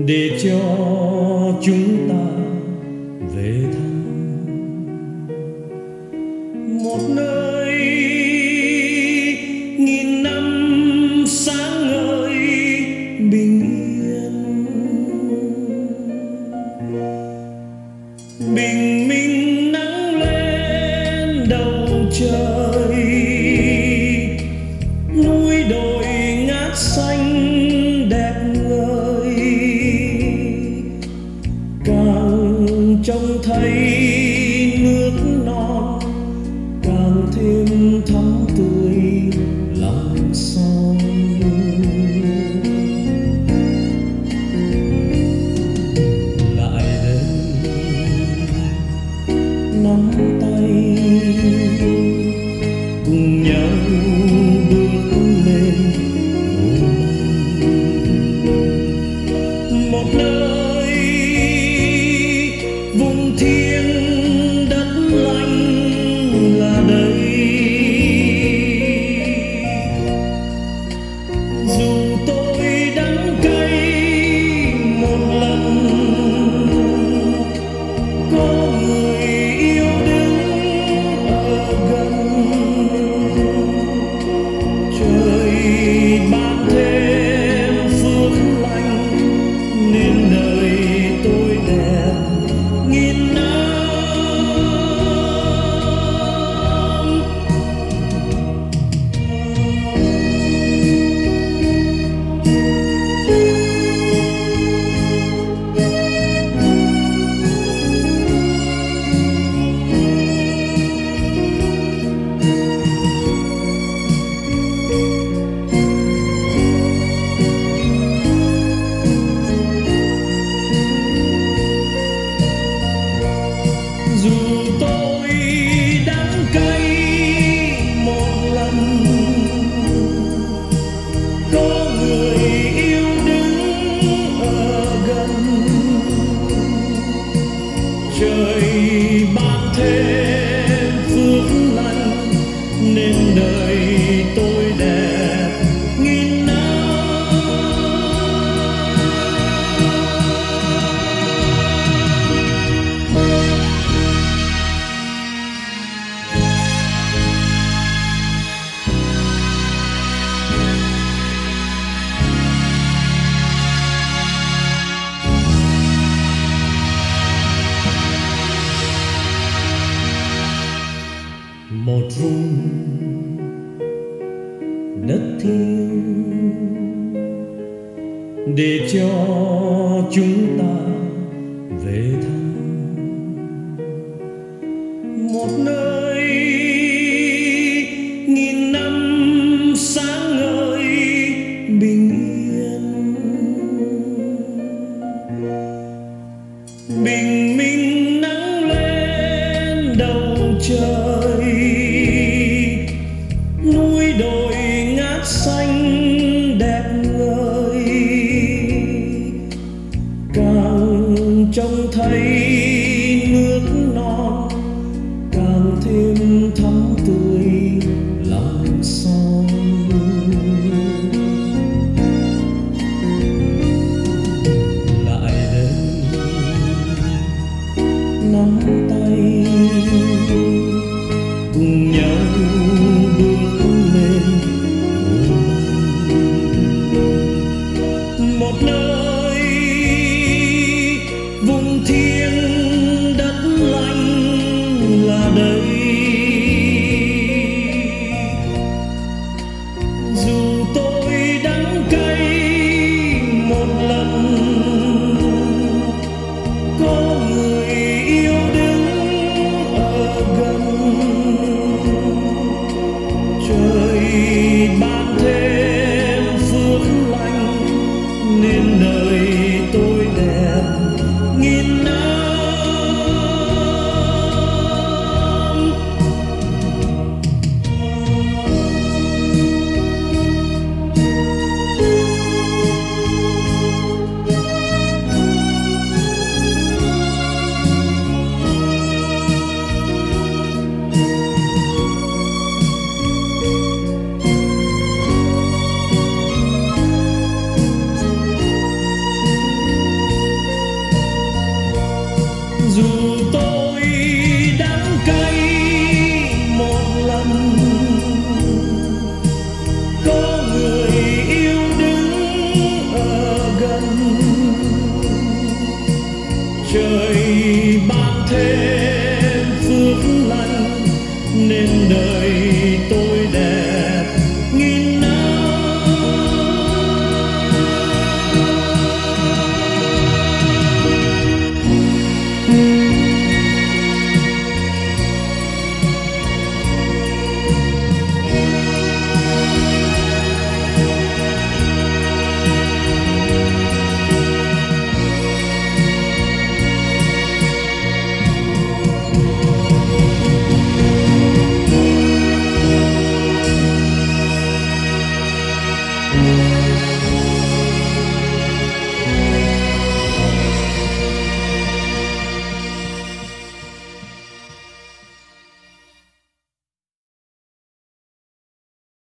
để cho chúng ta về thăm một nơi nghìn năm sáng ngời bình yên, bình minh nắng lên đầu trời, núi đồi ngát xanh đẹp ngời, càng trông thấy nước non càng thêm thắm tươi lòng son. Lại đây nắm tay cùng nhau bước lên một nơi vùng thiên đất lành là đây. Dù tôi đắng cay một lần, có người yêu đứng ở gần, trời ban thêm phước lành nên đời tôi đẹp nghìn năm. Dù tôi đắng cay một lần, có người yêu đứng ở gần, trời ban thêm phước lành nên đời tôi đẹp nghìn năm. Một vùng đất thiêng để cho chúng ta về thăm một nơi nghìn năm sáng ngời bình yên, bình minh nắng lên đầu trời, núi đồi ngát xanh đẹp ngời, càng trông thấy nước non càng thêm thắm tươi lòng son. Lại đây nắm tay cùng nhau bước lên một nơi vùng thiên dù tôi đắng cay một lần, có người yêu đứng ở gần, trời ban thế